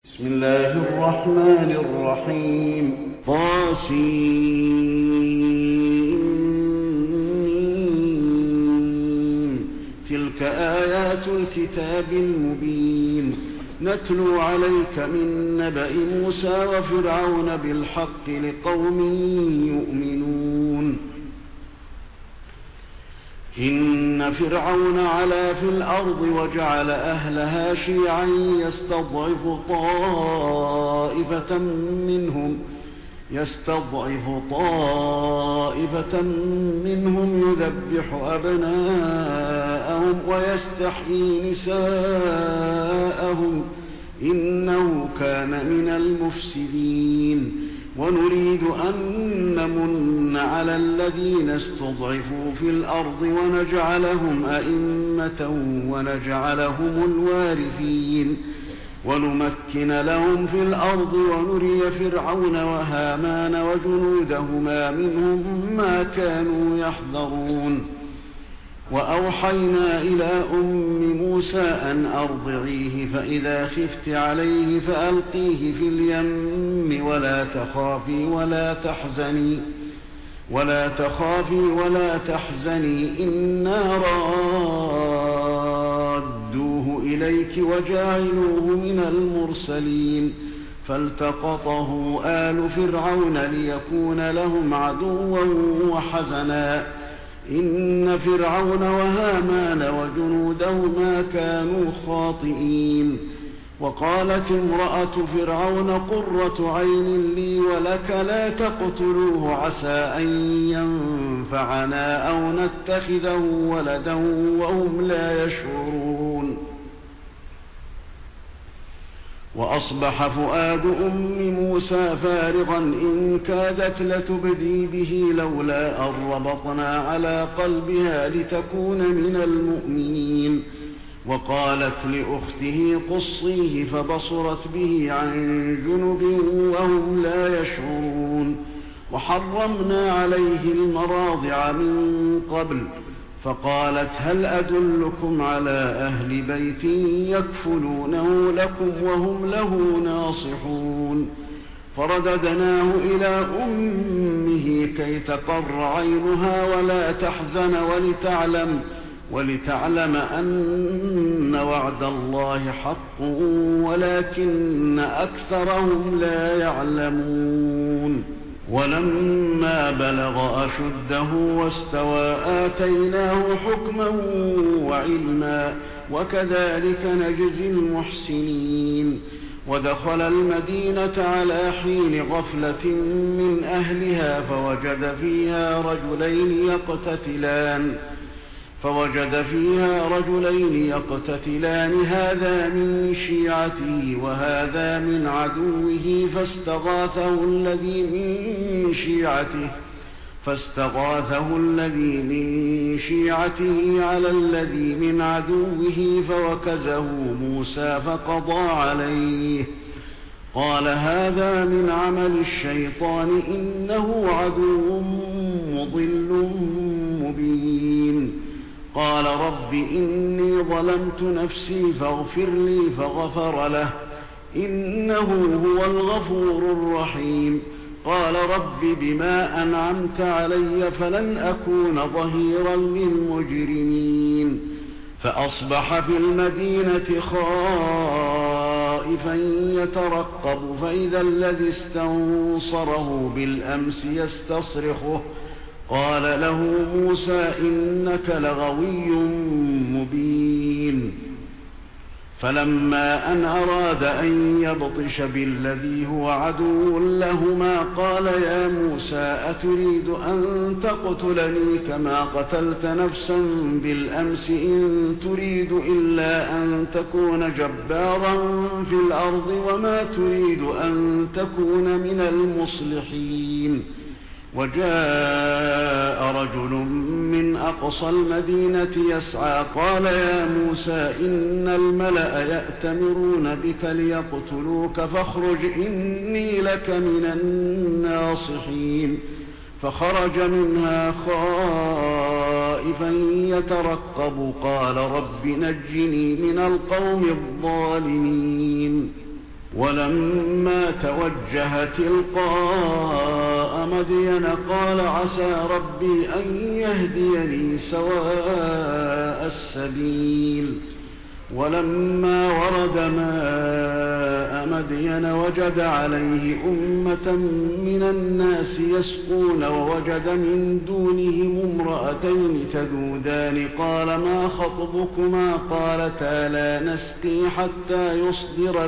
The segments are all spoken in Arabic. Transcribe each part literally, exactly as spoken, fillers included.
بسم الله الرحمن الرحيم طاسين تلك آيات الكتاب المبين نتلو عليك من نبأ موسى وفرعون بالحق لقوم يؤمنون إن فرعون علا في الأرض وجعل أهلها شيعا يستضعف طائفة منهم يستضعف طائفة منهم يذبح أبناءهم ويستحيي نساءهم إنه كان من المفسدين ونريد أن نمن على الذين استضعفوا في الأرض ونجعلهم أئمة ونجعلهم الوارثين ونمكن لهم في الأرض ونري فرعون وهامان وجنودهما منهم ما كانوا يحذرون وأوحينا إلى أم موسى أن أرضعيه فإذا خفت عليه فألقيه في اليم ولا تخافي ولا تحزني ولا تخافي ولا تحزني إنا رادوه إليك وجاعلوه من المرسلين فالتقطه آل فرعون ليكون لهم عدوا وحزنا إن فرعون وهامان وجنودهما كانوا خاطئين وقالت امرأة فرعون قرة عين لي ولك لا تقتلوه عسى أن ينفعنا أو نتخذه ولدا وهم لا يشعرون وأصبح فؤاد أم موسى فارغا إن كادت لتبدي به لولا أن ربطنا على قلبها لتكون من المؤمنين وقالت لأخته قصيه فبصرت به عن جنب وهم لا يشعرون وحرمنا عليه المراضع من قبل فقالت هل أدلكم على أهل بيت يكفلونه لكم وهم له ناصحون فرددناه إلى أمه كي تقر عينها ولا تحزن ولتعلم ولتعلم أن وعد الله حق ولكن أكثرهم لا يعلمون ولما بلغ أشده واستوى آتيناه حكما وعلما وكذلك نجزي المحسنين ودخل المدينة على حين غفلة من أهلها فوجد فيها رجلين يقتتلان فوجد فيها رجلين يقتتلان هذا من شيعته وهذا من عدوه فاستغاثه الذي من شيعته فاستغاثه الذي من شيعته على الذي من عدوه فوكزه موسى فقضى عليه قال هذا من عمل الشيطان إنه عدو مضل مبين قال رب إني ظلمت نفسي فاغفر لي فغفر له إنه هو الغفور الرحيم قال رب بما أنعمت علي فلن أكون ظهيرا للمجرمين فأصبح في المدينة خائفا يترقب فإذا الذي استنصره بالأمس يستصرخه قال له موسى إنك لغوي مبين فلما أن أراد أن يبطش بالذي هو عدو لهما قال يا موسى أتريد أن تقتلني كما قتلت نفسا بالأمس إن تريد إلا أن تكون جبارا في الأرض وما تريد أن تكون من المصلحين وجاء رجل من أقصى المدينة يسعى قال يا موسى إن الملأ يأتمرون بك ليقتلوك فاخرج إني لك من الناصحين فخرج منها خائفا يترقب قال رب نجني من القوم الظالمين ولما توجه تلقاء مدين قال عسى ربي أن يهديني سواء السبيل. ولما ورد ماء مدين وجد عليه أمة من الناس يسقون ووجد من دونهم امرأتين تذودان قال ما خطبكما قالتا لا نسقي حتى يصدر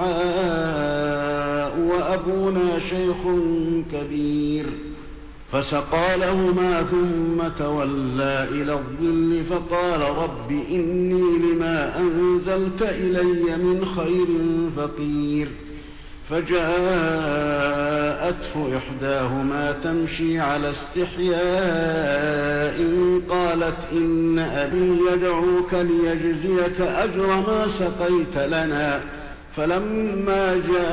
الرعاء وأبونا شيخ كبير. فسقى لهما ثم تولى إلى الظل فقال رب إني لما أنزلت إلي من خير فقير. فجاءته إحداهما تمشي على استحياء قالت إن أبي يدعوك ليجزيك أجر ما سقيت لنا. فلما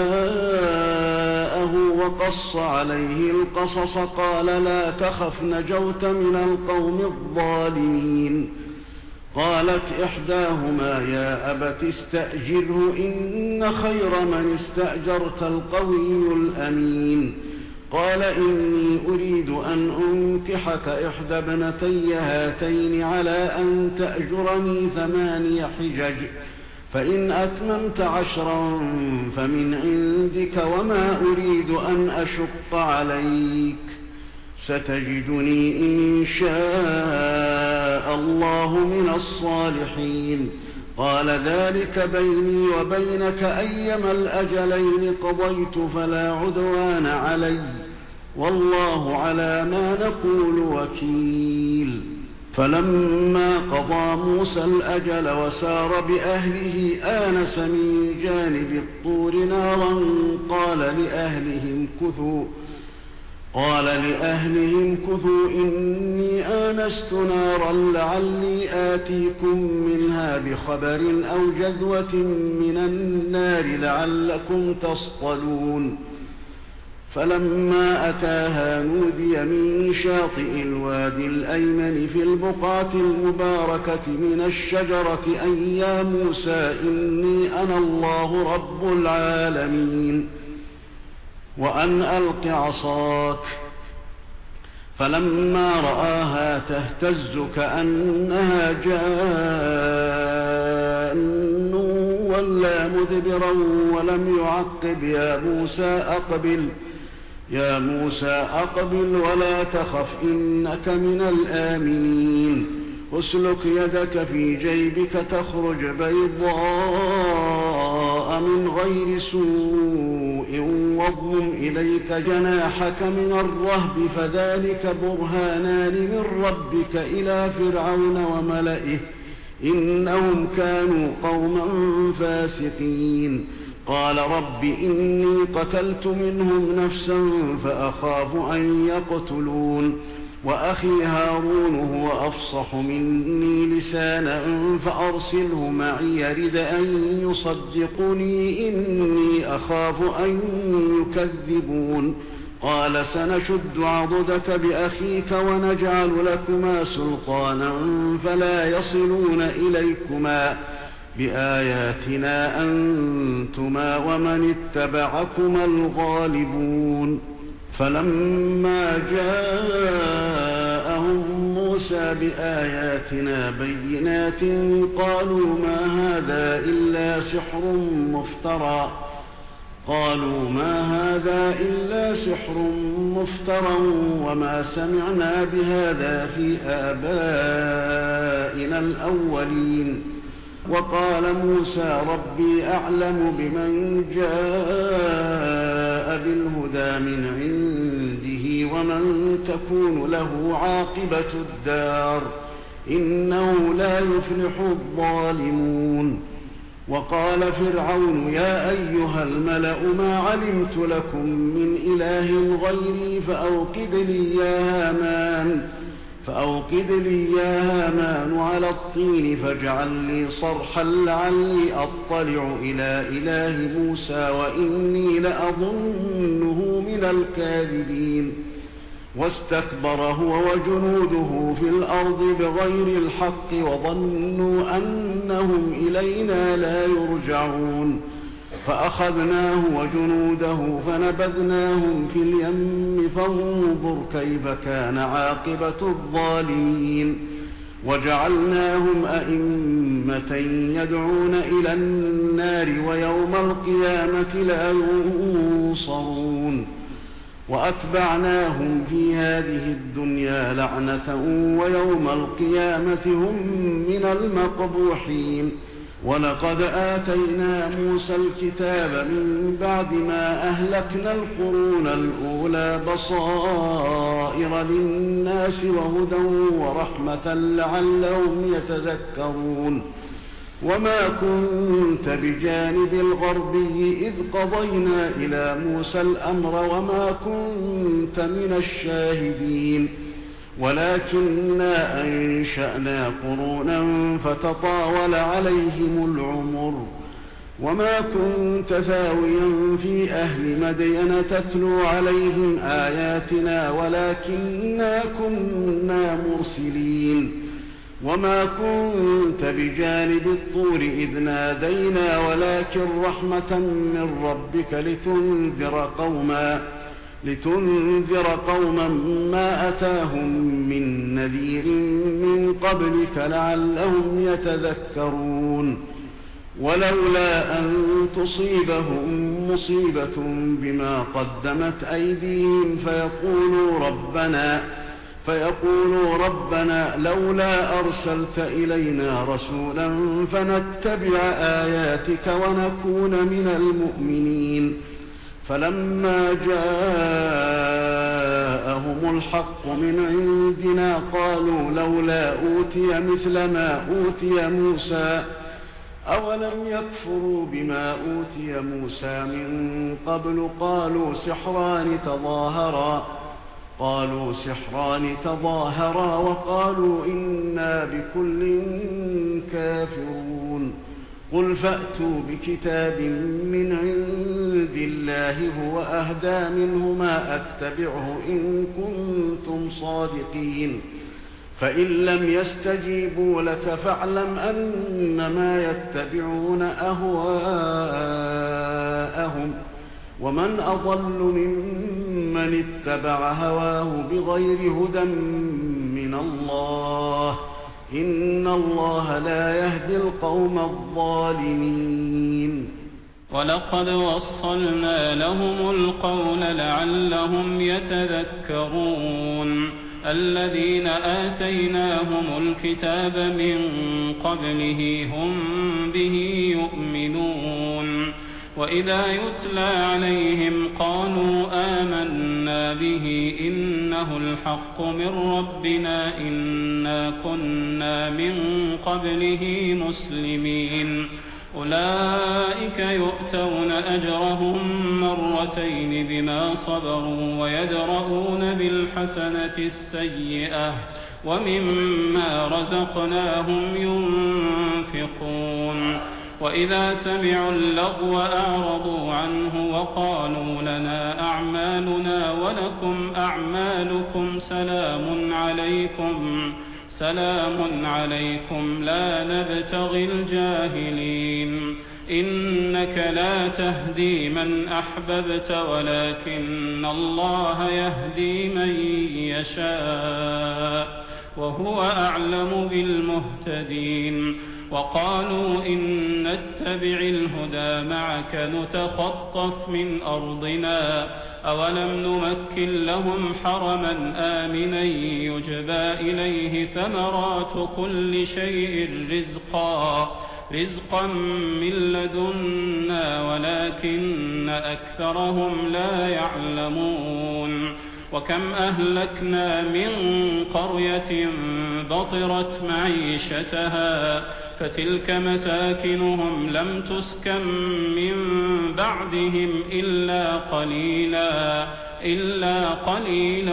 جاءه وقص عليه القصص قال لا تخف نجوت من القوم الظالمين. قالت إحداهما يا أبت استأجره إن خير من استأجرت القوي الأمين. قال إني أريد أن أنكحك إحدى ابنتي هاتين على أن تأجرني ثماني حجج فإن أتممت عشرا فمن عندك وما أريد أن أشق عليك ستجدني إن شاء الله من الصالحين. قال ذلك بيني وبينك أيما الأجلين قضيت فلا عدوان علي والله على ما نقول وكيل. فلما قضى موسى الأجل وسار بأهله آنس من جانب الطور نارا قال لأهلهم كثوا قال لأهلهم كثوا إني آنست نارا لعلي آتيكم منها بخبر أو جذوة من النار لعلكم تصطلون. فلما أتاها نودي من شاطئ الوادي الأيمن في البقعة المباركة من الشجرة أن يا موسى إني أنا الله رب العالمين وأن ألق عصاك. فلما رآها تهتز كأنها جان ولا مدبرا ولم يعقب يا موسى أقبل يا موسى أقبل ولا تخف إنك من الآمنين. اسلك يدك في جيبك تخرج بيضاء من غير سوء واضم إليك جناحك من الرهب فذلك برهانان من ربك إلى فرعون وملئه إنهم كانوا قوما فاسقين. قال رب إني قتلت منهم نفسا فأخاف أن يقتلون وأخي هارون هو أفصح مني لسانا فأرسله معي يرد أن يصدقني إني أخاف أن يكذبون. قال سنشد عضدك بأخيك ونجعل لكما سلطانا فلا يصلون إليكما بآياتنا أنتما ومن اتبعكما الغالبون. فلما جاءهم موسى بآياتنا بينات قالوا ما هذا إلا سحر مفترى قالوا ما هذا إلا سحر مفترى وما سمعنا بهذا في آبائنا الأولين. وقال موسى ربي أعلم بمن جاء بالهدى من عنده ومن تكون له عاقبة الدار إنه لا يفلح الظالمون. وقال فرعون يا أيها الملأ ما علمت لكم من إله غيري فأوقد لي يا هامان فأوقد لي يا هامان على الطين فاجعل لي صرحا لعلي أطلع إلى إله موسى وإني لأظنه من الكاذبين. واستكبر هو وجنوده في الأرض بغير الحق وظنوا أنهم إلينا لا يرجعون. فأخذناه وجنوده فنبذناهم في اليم فانظر كيف كان عاقبة الظالمين وجعلناهم أئمة يدعون إلى النار ويوم القيامة لا ينصرون وأتبعناهم في هذه الدنيا لعنة ويوم القيامة هم من المقبوحين ولقد آتينا موسى الكتاب من بعد ما أهلكنا القرون الأولى بصائر للناس وهدى ورحمة لعلهم يتذكرون وما كنت بجانب الغربي إذ قضينا إلى موسى الأمر وما كنت من الشاهدين ولكننا أنشأنا قرونا فتطاول عليهم العمر وما كنت ثاويا في أهل مدين تتلو عليهم آياتنا ولكننا كنا مرسلين وما كنت بجانب الطور إذ نادينا ولكن رحمة من ربك لتنذر قوما لتنذر قوما ما أتاهم من نذير من قبلك لعلهم يتذكرون ولولا أن تصيبهم مصيبة بما قدمت أيديهم فيقولوا ربنا فيقولوا ربنا لولا أرسلت إلينا رسولا فنتبع آياتك ونكون من المؤمنين فلما جاءهم الحق من عندنا قالوا لولا أوتي مثل ما أوتي موسى أولم يكفروا بما أوتي موسى من قبل قالوا سحران تظاهرا قالوا سحران تظاهرا وقالوا إنا بكل كافرون قل فأتوا بكتاب من عند الله هو أهدى منهما أتبعه إن كنتم صادقين فإن لم يستجيبوا لك فاعلم أنما يتبعون أهواءهم ومن أضل ممن اتبع هواه بغير هدى من الله إن الله لا يهدي القوم الظالمين ولقد وصلنا لهم القول لعلهم يتذكرون الذين آتيناهم الكتاب من قبله هم به يؤمنون وإذا يتلى عليهم قالوا آمنا به إنه الحق من ربنا إنا كنا من قبله مسلمين أولئك يؤتون أجرهم مرتين بما صبروا ويدرؤون بالحسنة السيئة ومما رزقناهم ينفقون وإذا سمعوا اللغو أعرضوا عنه وقالوا لنا أعمالنا ولكم أعمالكم سلام عليكم سلام عليكم لا نبتغي الجاهلين إنك لا تهدي من أحببت ولكن الله يهدي من يشاء وهو أعلم بالمهتدين وقالوا إن نتبع الهدى معك نتخطف من أرضنا أولم نمكن لهم حرما آمنا يجبى إليه ثمرات كل شيء رزقا رزقا من لدنا ولكن أكثرهم لا يعلمون وكم أهلكنا من قرية بطرت معيشتها فتلك مساكنهم لم تسكن من بعدهم إلا قليلا إلا قليلا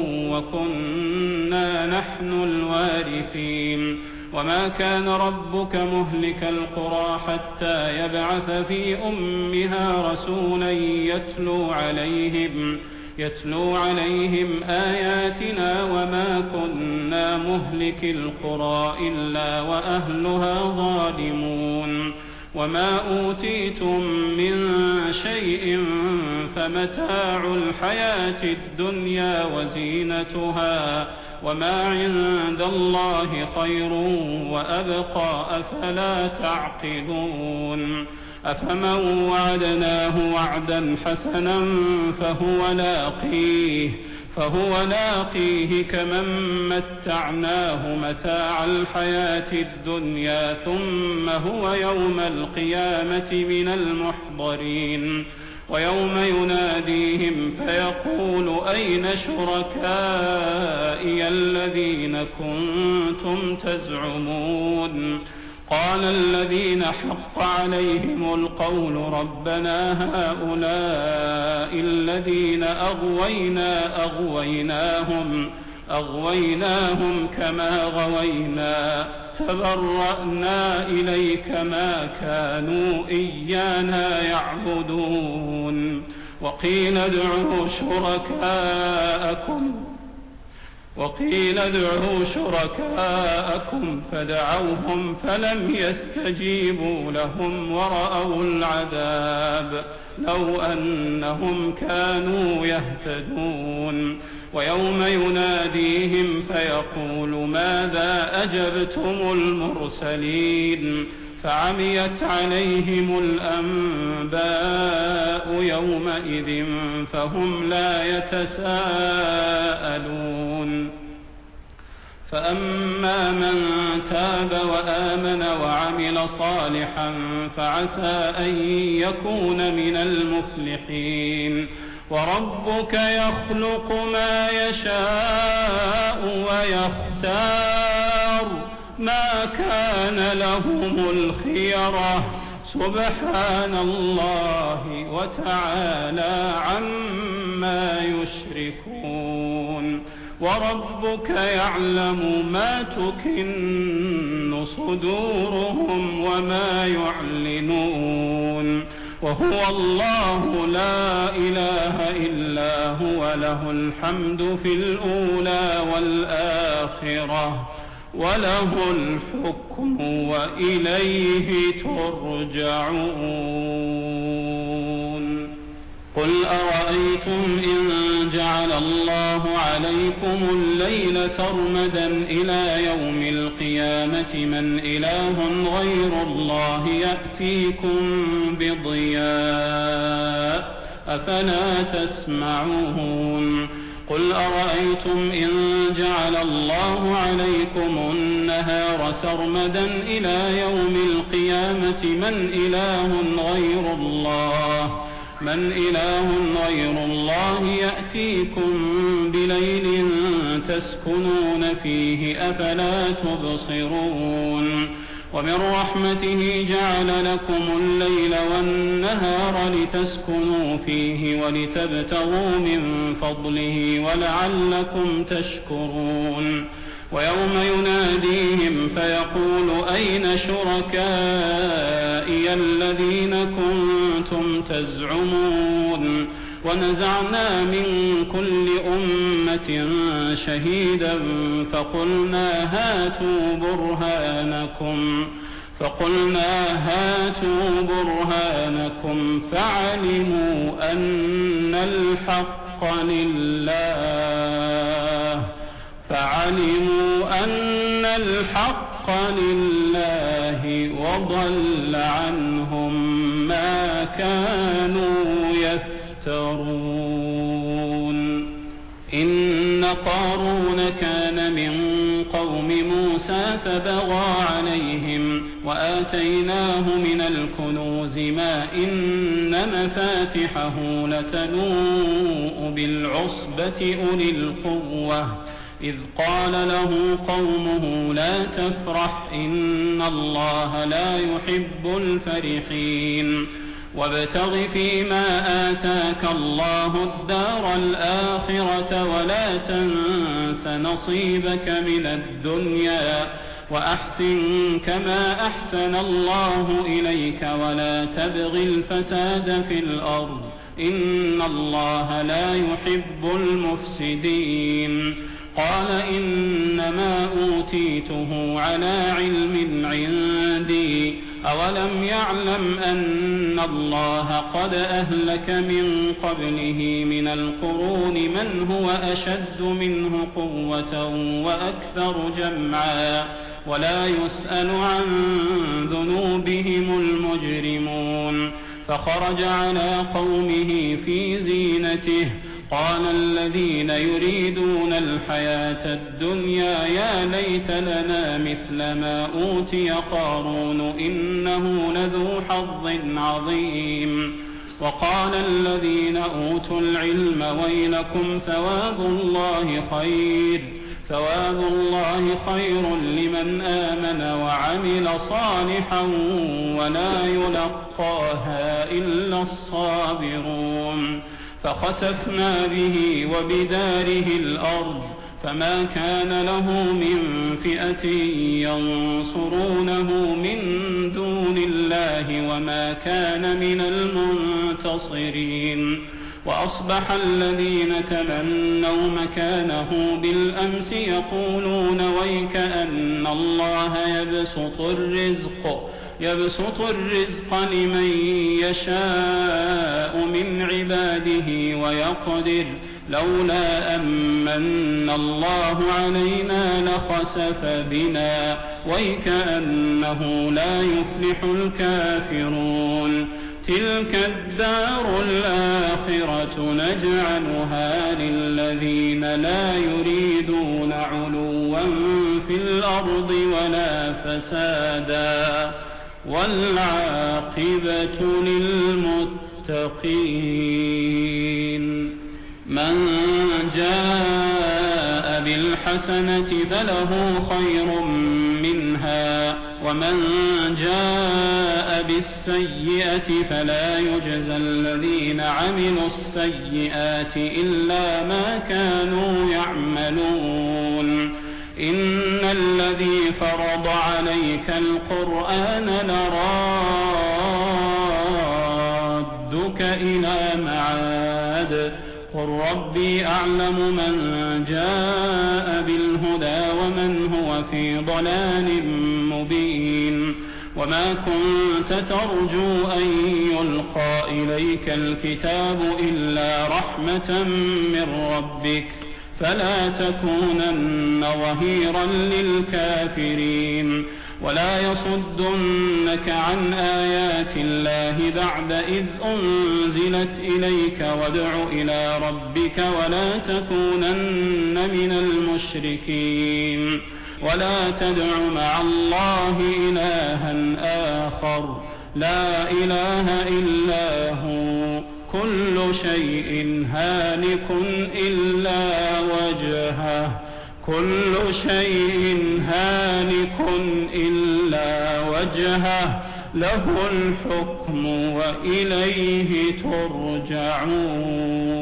وكنا نحن الوارثين وما كان ربك مهلك القرى حتى يبعث في أمها رسولا يتلو عليهم يتلو عليهم آياتنا وما كنا مهلك القرى إلا وأهلها ظالمون وما أوتيتم من شيء فمتاع الحياة الدنيا وزينتها وما عند الله خير وأبقى أفلا تعقلون أفمن وعدناه وعدا حسنا فهو لاقيه فهو لاقيه كمن متعناه متاع الحياة الدنيا ثم هو يوم القيامة من المحضرين ويوم يناديهم فيقول أين شركائي الذين كنتم تزعمون قال الذين حق عليهم القول ربنا هؤلاء الذين أغوينا أغويناهم أغويناهم كما غوينا تبرأنا إليك ما كانوا إيانا يعبدون وقيل ادعوا شركاءكم وقيل ادعوا شركاءكم فدعوهم فلم يستجيبوا لهم ورأوا العذاب لو أنهم كانوا يهتدون ويوم يناديهم فيقول ماذا أجبتم المرسلين فعميت عليهم الأنباء يومئذ فهم لا يتساءلون فأما من تاب وآمن وعمل صالحا فعسى أن يكون من المفلحين وربك يخلق ما يشاء ويختار ما كان لهم الخيرة سبحان الله وتعالى عما يشركون وربك يعلم ما تكن صدورهم وما يعلنون وهو الله لا إله إلا هو له الحمد في الأولى والآخرة وله الحكم وإليه ترجعون قل أرأيتم إن جعل الله عليكم الليل سرمدا إلى يوم القيامة من إله غير الله يأتيكم بضياء أفلا تسمعون قل أرأيتم إن جعل الله عليكم النهار سرمدا إلى يوم القيامة من إله غير الله من إله غير الله يأتيكم بليل تسكنون فيه أفلا تبصرون ومن رحمته جعل لكم الليل والنهار لتسكنوا فيه ولتبتغوا من فضله ولعلكم تشكرون ويوم يناديهم فيقول أين شركائي الذين كنتم تزعمون ونزعنا من كل أمة شهيدا فقلنا هاتوا برهانكم فقلنا هاتوا برهانكم فعلموا أن الحق لله فعلموا أن الحق لله وضل عنهم ما كانوا يفترون إن قارون كان من قوم موسى فبغى عليهم وآتيناه من الكنوز ما إن مفاتحه لتنوء بالعصبة أولي القوة إذ قال له قومه لا تفرح إن الله لا يحب الفرحين وابتغ فيما آتاك الله الدار الآخرة ولا تنس نصيبك من الدنيا وأحسن كما أحسن الله إليك ولا تبغ الفساد في الأرض إن الله لا يحب المفسدين قال إنما أوتيته على علم عندي أولم يعلم أن الله قد أهلك من قبله من القرون من هو أشد منه قوة وأكثر جمعا ولا يسأل عن ذنوبهم المجرمون فخرج على قومه في زينته قال الذين يريدون الحياة الدنيا يا ليت لنا مثل ما أوتي قارون إنه لذو حظ عظيم وقال الذين أوتوا العلم ويلكم ثواب الله خير ثواب الله خير لمن آمن وعمل صالحا ولا يلقاها إلا الصابرون فخسفنا به وبداره الأرض فما كان له من فئة ينصرونه من دون الله وما كان من المنتصرين وأصبح الذين تمنوا مكانه بالأمس يقولون ويك أن الله يبسط الرزق يبسط الرزق لمن يشاء من عباده ويقدر لولا أمن الله علينا لخسف بنا ويكأنه لا يفلح الكافرون تلك الدار الآخرة نجعلها للذين لا يريدون علوا في الأرض ولا فسادا والعاقبة للمتقين من جاء بالحسنة فله خير منها ومن جاء بالسيئة فلا يجزى الذين عملوا السيئات إلا ما كانوا يعملون إن الذي فرض عليك القرآن لرادك إلى معاد قل ربي أعلم من جاء بالهدى ومن هو في ضلال مبين وما كنت ترجو أن يلقى إليك الكتاب إلا رحمة من ربك فلا تكونن ظهيرا للكافرين ولا يصدنك عن آيات الله بعد إذ أنزلت إليك وادع إلى ربك ولا تكونن من المشركين ولا تدع مع الله إلها آخر لا إله إلا هو كل شيء هالك إلا وجهه كل شيء هالك إلا وجهه له الحكم وإليه ترجعون